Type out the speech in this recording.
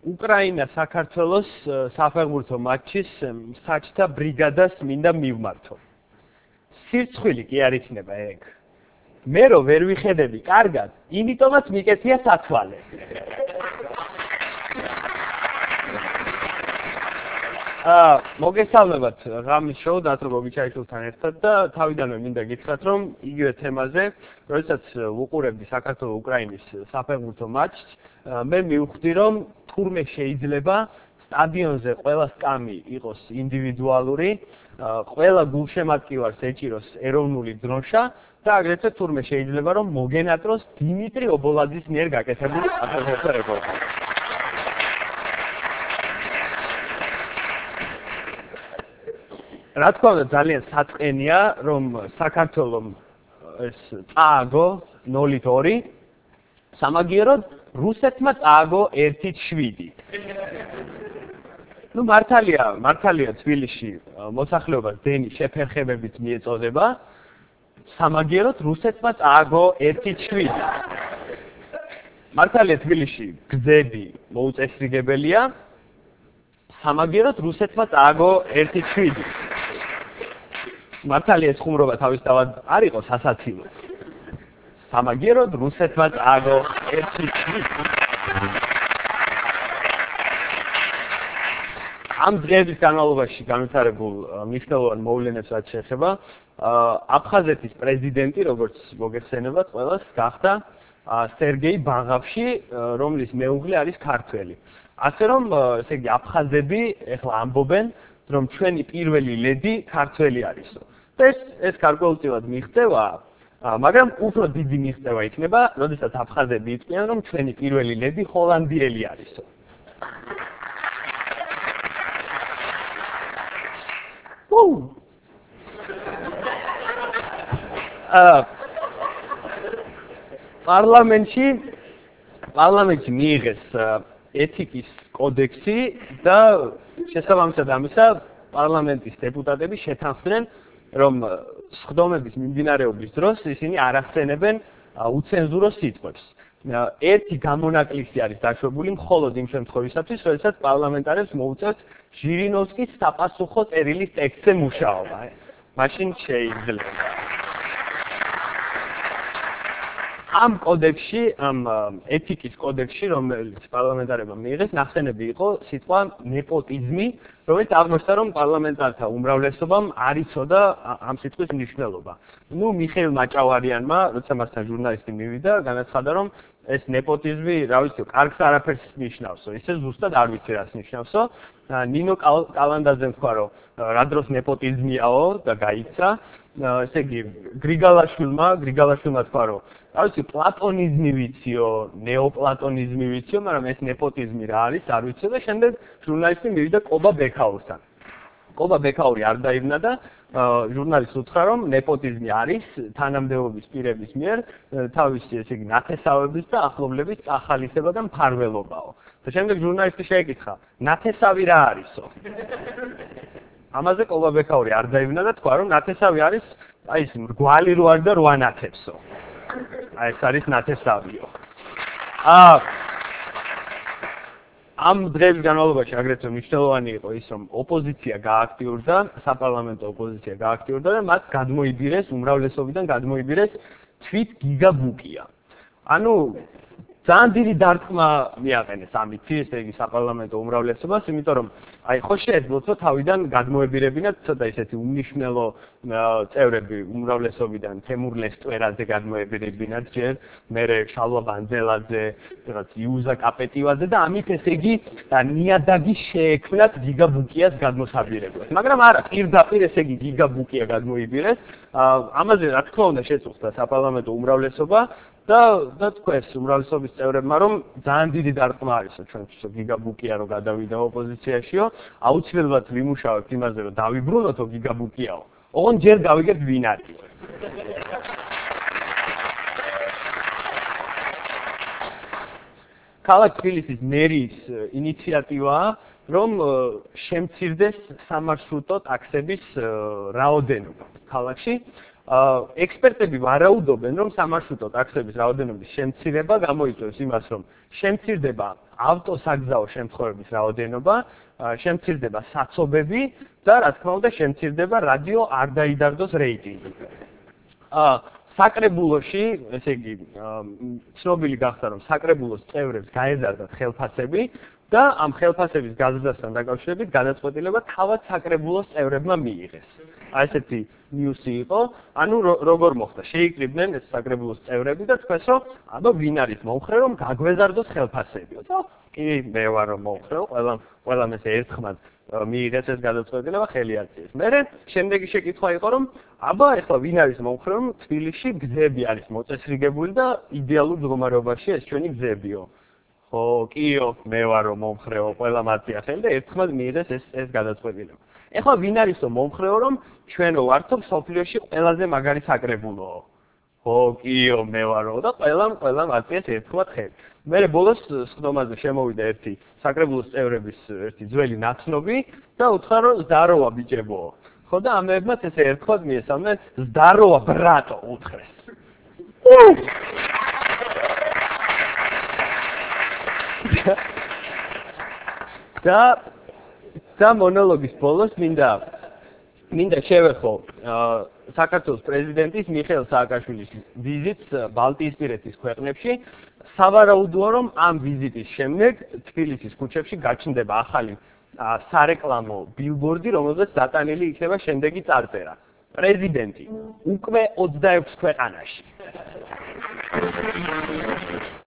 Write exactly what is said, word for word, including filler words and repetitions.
უკრაინა საქართველოს საფეხბურთო მატჩის საჭთა ბრიგადას მინდა მივმართო. სირცხვილი კი არ იქნება ეგ. მე რო ვერ ვიხედები კარგად, იმიტომაც მიკეთია სათვალე. აა, მოგესალმებათ ღამის შოუ დათო გოგიჩაიშვილთან ერთად და თავიდანვე მინდა გითხრათ, რომ იგივე თემაზე, როდესაც ვუყურებდი საქართველოს-უკრაინის საფეხბურთო მატჩს, მე მივხვდი, რომ თურმე შეიძლება სტადიონზე ყველა სკამი იყოს ინდივიდუალური, ყველა გულშემატკივარს ეჭიროს ეროვნული დროშა და აგრეთვე თურმე შეიძლება რომ მოგენატროს დიმიტრი ობოლაძის მიერ გაკეთებული საფეხბურთო რეფორმა. რა თქმა უნდა ძალიან საწყენია რომ საქართველოს ეს წააგო ნოლით ორი, სამაგიეროდ რუსეთმა წააგო ერთით შვიდი. ნუ მართალია, მართალია თბილისში მოსახლეობას დენი შეფერხებებით მიეწოდება, სამაგიეროდ რუსეთმა წააგო ერთით შვიდი. მართალია თბილისში გზები მოუწესრიგებელია, სამაგიეროდ რუსეთმა წააგო ერთით შვიდი. მართალია ეს ხუმრობა თავისთავად არ იყო სასაცილო. სამაგიეროდ რუსეთმა წააგო ერთით შვიდი. ამ დღეების განმავლობაში განვითარებულ მნიშვნელოვან მოვლენებს რაც შეეხება, აფხაზეთის პრეზიდენტი, როგორც მოგეხსენებათ ყველას, გახდა სერგეი ბაღავში, რომლის მეუღლე არის ქართველი. ასე რომ, ესე იგი, აფხაზები ეხლა ამბობენ, რომ ჩვენი პირველი ლედი ქართველი არისო. ეს ეს გარკვეულწილად მიღწევა, მაგრამ უფრო დიდი მიღწევა იქნება, როდესაც აფხაზები იტყვიან, რომ ჩვენი პირველი ლედი ჰოლანდიელი არისო. აა პარლამენტში პარლამენტში მიიღეს ეთიკის კოდექსი და შესაბამისად ამისა პარლამენტის დეპუტატები შეთანხმდნენ, რომ სხდომების მიმდინარეობის დროს ისინი არ ახსენებენ უცენზურო სიტყვებს. ერთი გამონაკლისი არის დაშვებული მხოლოდ იმ შემთხვევისათვის, როდესაც პარლამენტარებს მოუწევთ ჟირინოვსკის საპასუხო წერილის ტექსტზე მუშაობა. მაშინ შეიძლება. ამ კოდექსში, ამ ეთიკის კოდექსში, რომელიც პარლამენტარებმა მიიღეს, ნახსენები იყო სიტყვა ნეპოტიზმი, რომელიც აღმოჩნდა, რომ პარლამენტართა უმრავლესობამ არ იცოდა ამ სიტყვის მნიშვნელობა. ნუ მიხეილ მაჭავარიანმა, როცა მასთან ჟურნალისტი მივიდა, განაცხადა, რომ ეს ნეპოტიზმი, რა ვიცი, კარგს არაფერს ნიშნავსო, ისე ზუსტად არ ვიცი რას ნიშნავსო. ნინო კალანდაძე თქვა, რომ რა დროს ნეპოტიზმიაო და გაიქცა. ესე იგი, გრიგალაშვილმა, გრიგალაშვილმა თქვა, რომ რა ვიცი, პლატონიზმი ვიციო, ნეოპლატონიზმი ვიციო, მაგრამ ეს ნეპოტიზმი რა არის, არ ვიციო და შემდეგ ჟურნალისტი მივიდა კობა ბექაურთან. კობა ბექაური არ დაიბნა და ჟურნალისტს უთხრა, რომ ნეპოტიზმი არის თანამდებობის პირების მიერ თავისი, ესე იგი, ნათესავების და ახლობლების წახალისება და მფარველობაო. და შემდეგ ჟურნალისტი შეეკითხა, ნათესავი რა არისო? ამაზე კობა ბექაური არ დაიბნა და თქვა, რომ ნათესავი არის, აი ეს მრგვალი რო არის და რვა ნათებსო. აი ეს არის ნათესავიო. აა ამ დღეების განმავლობაში აგრეთვე მნიშვნელოვანი იყო ის, რომ ოპოზიცია გააქტიურდა, საპარლამენტო ოპოზიცია გააქტიურდა და მათ გადმოიბირეს, უმრავლესობიდან გადმოიბირეს თვით გიგაბუკია. ანუ ძალიან დიდი დარტყმა მიაყენეს ამით, ესე იგი საპარლამენტო უმრავლესობას, იმიტომ რომ აი ხო შეეძლოთ, რომ თავიდან გადმოებირებინათ ცოტა ისეთი უმნიშვნელო წევრები უმრავლესობიდან თემურ ლესტვერაძე გადმოებირებინათ ჯერ, მერე შალვა ბანძელაძე, რაღაც იუზა კაპეტივაძე და ამით ესე იგი ნიადაგი შეექმნათ გიგაბუკიას გადმოსაბირებლად. მაგრამ არა, პირდაპირ ესე იგი გიგაბუკია გადმოიბირეს, ამაზე რა თქმა უნდა შეწუხდა საპარლამენტო უმრავლესობა და და თქვენს უმრავლესობის წევრებმა, რომ ძალიან დიდი დარტყმა არისო ჩვენთვის გიგაბუკია რო გადავიდა ოპოზიციაშიო, აუცილებლად ვიმუშავებთ იმაზე, რომ დავიბრუნოთო გიგაბუკიაო. ოღონ ჯერ გავიგებთ ვინ არის. ქალაქ თბილისის მერიის ინიციატივაა, რომ შემცირდეს სამარშრუტო ტაქსების რაოდენობა ქალაქში. ექსპერტები ვარაუდობენ, რომ სამარშრუტო ტაქსების რაოდენობის შემცირება გამოიწვევს იმას, რომ შემცირდება ავტოსაგზაო შემთხვევების რაოდენობა, შემცირდება საცობები და რა თქმა უნდა შემცირდება რადიო არ დაიდარდოს რეიტინგი. საკრებულოში, ესე იგი, ცნობილი გახდა, რომ საკრებულოს წევრებს გაეზარდათ ხელფასები და ამ ხელფასების გაზრდასთან დაკავშირებით განაწყვეტილება თავად საკრებულოს წევრებმა მიიღეს. აი ესეთი ნიუსი იყო, ანუ როგორ მოხდა, შეიკრიბნენ ეს საკრებულოს წევრები და თქვეს, რომ აბა ვინ არის მომხრე, რომ გაგვეზარდოს ხელფასები. და კი მე ვარ რომ მომხრე, ყველა ყველამ ესე ერთხმად მიიღეს ეს გადაწყვეტილება, ხელი აწიეს. მერე შემდეგი შეკითხვა იყო, რომ აბა ეხლა ვინ არის მომხრე, რომ თბილისში გზები არის მოწესრიგებული და იდეალურ მდგომარეობაში ეს ჩვენი გზებიო. ხო, კიო, მე ვარ რომ მომხრეო, ყველა მაწია ხელი და ერთხმად მიიღეს ეს ეს გადაწყვეტილება. ეხლა ვინ არისო მომხრეო, რომ ჩვენო ვართო მსოფლიოში ყველაზე მაგარი საკრებულოო. ხო, კიო, მე ვარო და ყველამ ყველამ აწიეს ერთხმად ხელი. მერე ბოლოს სხდომაზე შემოვიდა ერთი საკრებულოს წევრების ერთი ძველი ნაცნობი და უთხრა, რომ ზდაროვა ბიჭებო. ხო და ამებმაც ესე ერთხმად მიესალმნენ, ზდაროვა ბრატო უთხრეს. და და მონოლოგის ბოლოს მინდა მინდა შევეხო საქართველოს პრეზიდენტის მიხეილ სააკაშვილის ვიზიტს ბალტიისპირეთის ქვეყნებში. სავარაუდოა, რომ ამ ვიზიტის შემდეგ თბილისის ქუჩებში გაჩნდება ახალი სარეკლამო ბილბორდი, რომელზეც დატანილი იქნება შემდეგი წარწერა. პრეზიდენტი უკვე ოცდაექვსი ქვეყანაში.